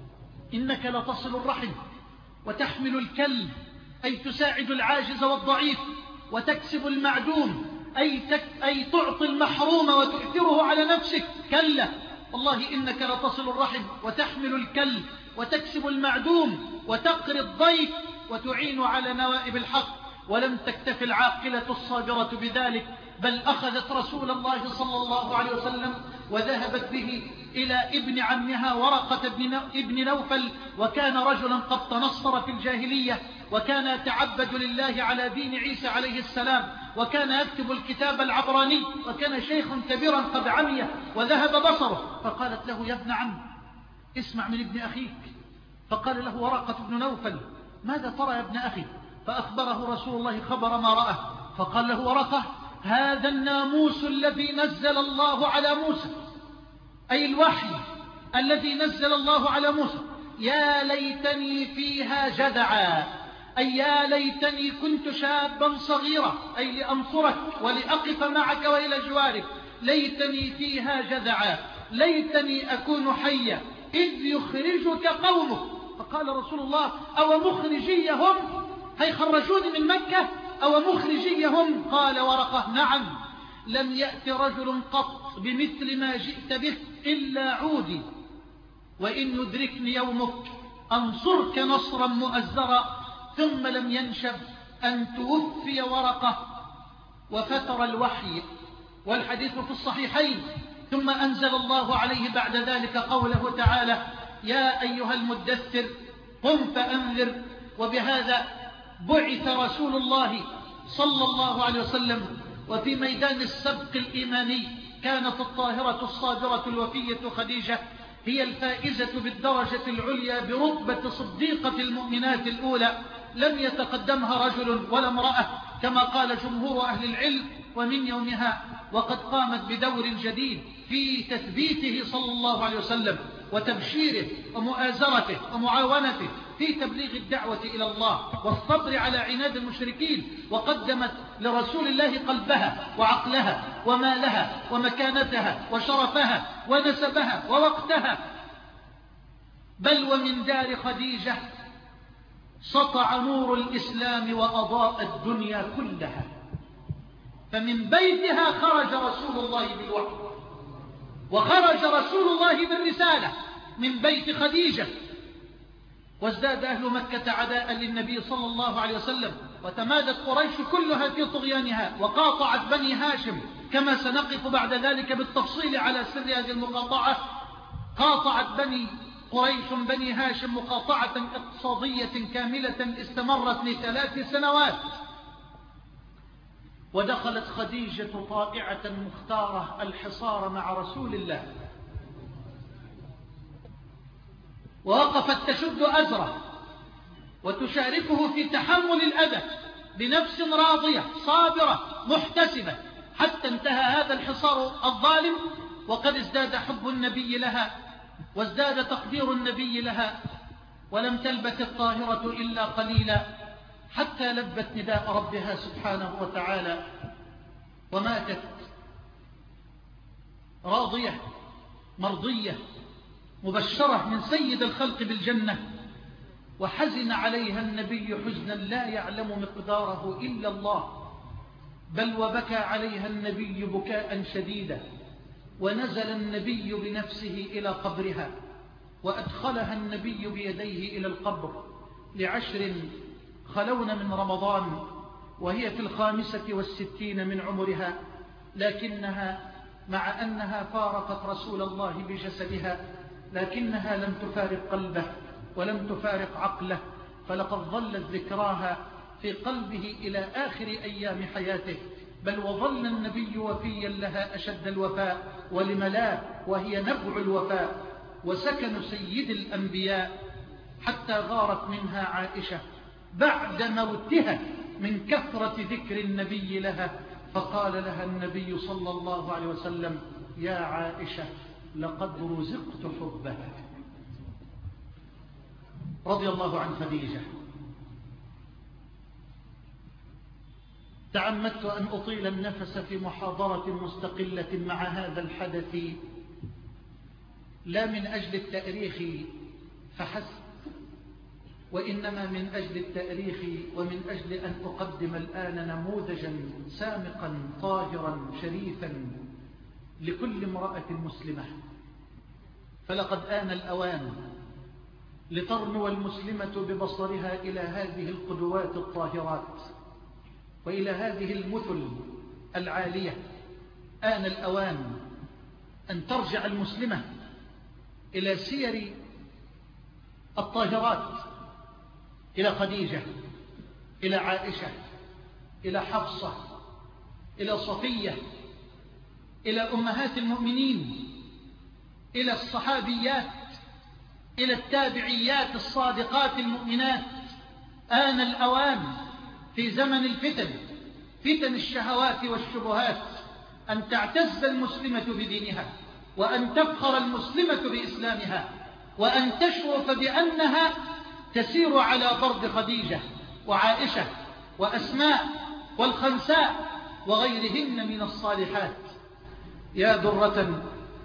إنك لتصل الرحم وتحمل الكل، أي تساعد العاجز والضعيف، وتكسب المعدوم، أي, تك أي تعطي المحروم وتؤثره على نفسك. كلا والله إنك لتصل الرحم وتحمل الكل وتكسب المعدوم وتقري الضيف وتعين على نوائب الحق. ولم تكتف العاقلة الصابرة بذلك، بل أخذت رسول الله صلى الله عليه وسلم وذهبت به إلى ابن عمها ورقة ابن نوفل، وكان رجلا قد تنصر في الجاهلية، وكان يتعبد لله على دين عيسى عليه السلام، وكان يكتب الكتاب العبراني، وكان شيخ كبيرا قد عمي وذهب بصره. فقالت له يا ابن عم اسمع من ابن أخيك. فقال له ورقة ابن نوفل ماذا ترى يا ابن أخي؟ فأخبره رسول الله خبر ما رأى. فقال له ورقة هذا الناموس الذي نزل الله على موسى، أي الوحي الذي نزل الله على موسى. يا ليتني فيها جدعا، أي يا ليتني كنت شابا صغيرا، أي لأنصرك ولأقف معك وإلى جوارك. ليتني فيها جدعا، ليتني أكون حيا إذ يخرجك قومك. فقال رسول الله أو مخرجيهم، هي خرجوني من مكة أو مخرجيهم؟ قال ورقة نعم، لم يأت رجل قط بمثل ما جئت به إلا عودي، وإن يدركني يومك أنصرك نصرا مؤزرا. ثم لم ينشب أن توفي ورقة وفتر الوحي، والحديث في الصحيحين. ثم أنزل الله عليه بعد ذلك قوله تعالى يا أيها المدثر قم فأنذر. وبهذا بعث رسول الله صلى الله عليه وسلم. وفي ميدان السبق الإيماني كانت الطاهرة الصابرة الوفية خديجة هي الفائزة بالدرجة العليا برتبة صديقة المؤمنات الأولى، لم يتقدمها رجل ولا امرأة كما قال جمهور أهل العلم. ومن يومها وقد قامت بدور جديد في تثبيته صلى الله عليه وسلم وتبشيره ومؤازرته ومعاونته في تبليغ الدعوة إلى الله والصبر على عناد المشركين. وقدمت لرسول الله قلبها وعقلها ومالها ومكانتها وشرفها ونسبها ووقتها. بل ومن دار خديجة سطع نور الإسلام وأضاء الدنيا كلها. فمن بيتها خرج رسول الله بالوحي، وخرج رسول الله بالرسالة من بيت خديجة. وازداد أهل مكة عداء للنبي صلى الله عليه وسلم، وتمادت قريش كلها في طغيانها، وقاطعت بني هاشم كما سنقف بعد ذلك بالتفصيل على سر هذه المقاطعة. قاطعت بني قريش بني هاشم مقاطعة اقتصادية كاملة استمرت لثلاث سنوات. ودخلت خديجة طائعة مختارة الحصار مع رسول الله، ووقفت تشد أزره وتشاركه في تحمل الأذى بنفس راضية صابرة محتسبة، حتى انتهى هذا الحصار الظالم. وقد ازداد حب النبي لها وازداد تقدير النبي لها، ولم تلبث الطاهرة إلا قليلا حتى لبت نداء ربها سبحانه وتعالى وماتت راضية مرضية مبشرة من سيد الخلق بالجنة. وحزن عليها النبي حزنا لا يعلم مقداره إلا الله، بل وبكى عليها النبي بكاء شديدا. ونزل النبي بنفسه إلى قبرها، وأدخلها النبي بيديه إلى القبر لعشر خلون من رمضان وهي في الخامسة والستين من عمرها، لكنها مع أنها فارقت رسول الله بجسدها لكنها لم تفارق قلبه ولم تفارق عقله، فلقد ظلت ذكراها في قلبه إلى آخر أيام حياته، بل وظل النبي وفيا لها أشد الوفاء، ولم لا، وهي نبع الوفاء وسكن سيد الأنبياء، حتى غارت منها عائشة بعد موتها من كثرة ذكر النبي لها، فقال لها النبي صلى الله عليه وسلم: يا عائشة لقد رزقت حبه. رضي الله عن خديجة. تعمدت أن أطيل النفس في محاضرة مستقلة مع هذا الحدث لا من أجل التأريخ فحسب، وإنما من أجل التأريخ ومن أجل أن أقدم الآن نموذجا سامقا طاهرا شريفا لكل امرأة مسلمة. فلقد آن الأوان لترنو المسلمة ببصرها إلى هذه القدوات الطاهرات وإلى هذه المثل العالية. آن الأوان أن ترجع المسلمة إلى سير الطاهرات، إلى خديجة، إلى عائشة، إلى حفصة، إلى صفية، إلى أمهات المؤمنين، إلى الصحابيات، إلى التابعيات الصادقات المؤمنات. آن الأوان في زمن الفتن، فتن الشهوات والشبهات، أن تعتز المسلمة بدينها، وأن تفخر المسلمة بإسلامها، وأن تشرف بأنها تسير على ضرب خديجة وعائشة وأسماء والخنساء وغيرهن من الصالحات. يا درة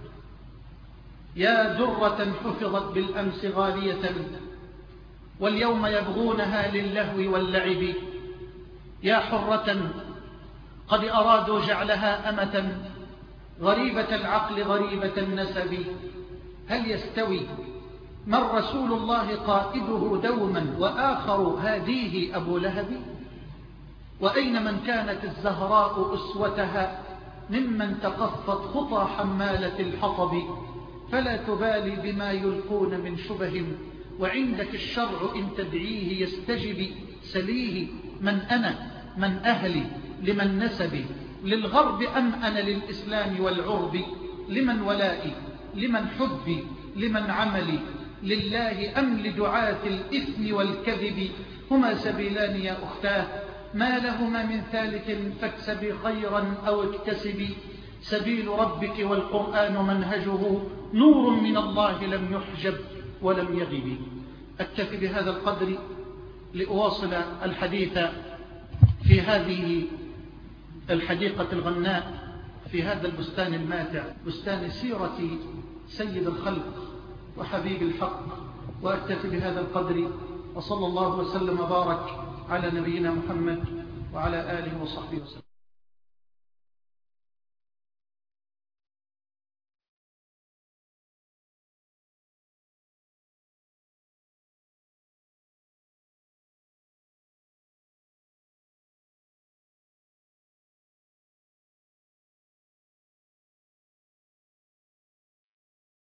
يا درة حفظت بالأمس غالية، واليوم يبغونها للهو واللعب. يا حرة قد أرادوا جعلها أمة، غريبة العقل غريبة النسب. هل يستوي من رسول الله قائده دوما وآخر هاديه أبو لهب؟ وأين من كانت الزهراء أسوتها ممن تقفت خطى حمالة الحطب؟ فلا تبالي بما يلقون من شبه، وعندك الشرع إن تدعيه يستجب. سليه من أنا، من أهلي، لمن نسبي، للغرب أم أنا للإسلام والعرب؟ لمن ولائي، لمن حبي، لمن عملي، لله أم لدعاة الإثم والكذب؟ هما سبيلان يا أختاه، ما لهما من ثالث، فاكسبي خيرا أو اكتسبي. سبيل ربك والقرآن منهجه، نور من الله لم يحجب ولم يغب. أكتفي بهذا القدر لأواصل الحديث في هذه الحديقة الغناء، في هذا البستان الماتع، بستان سيرة سيد الخلق وحبيب الحق. وأكتفي بهذا القدر، وصلى الله وسلم وبارك على نبينا محمد وعلى آله وصحبه وسلم.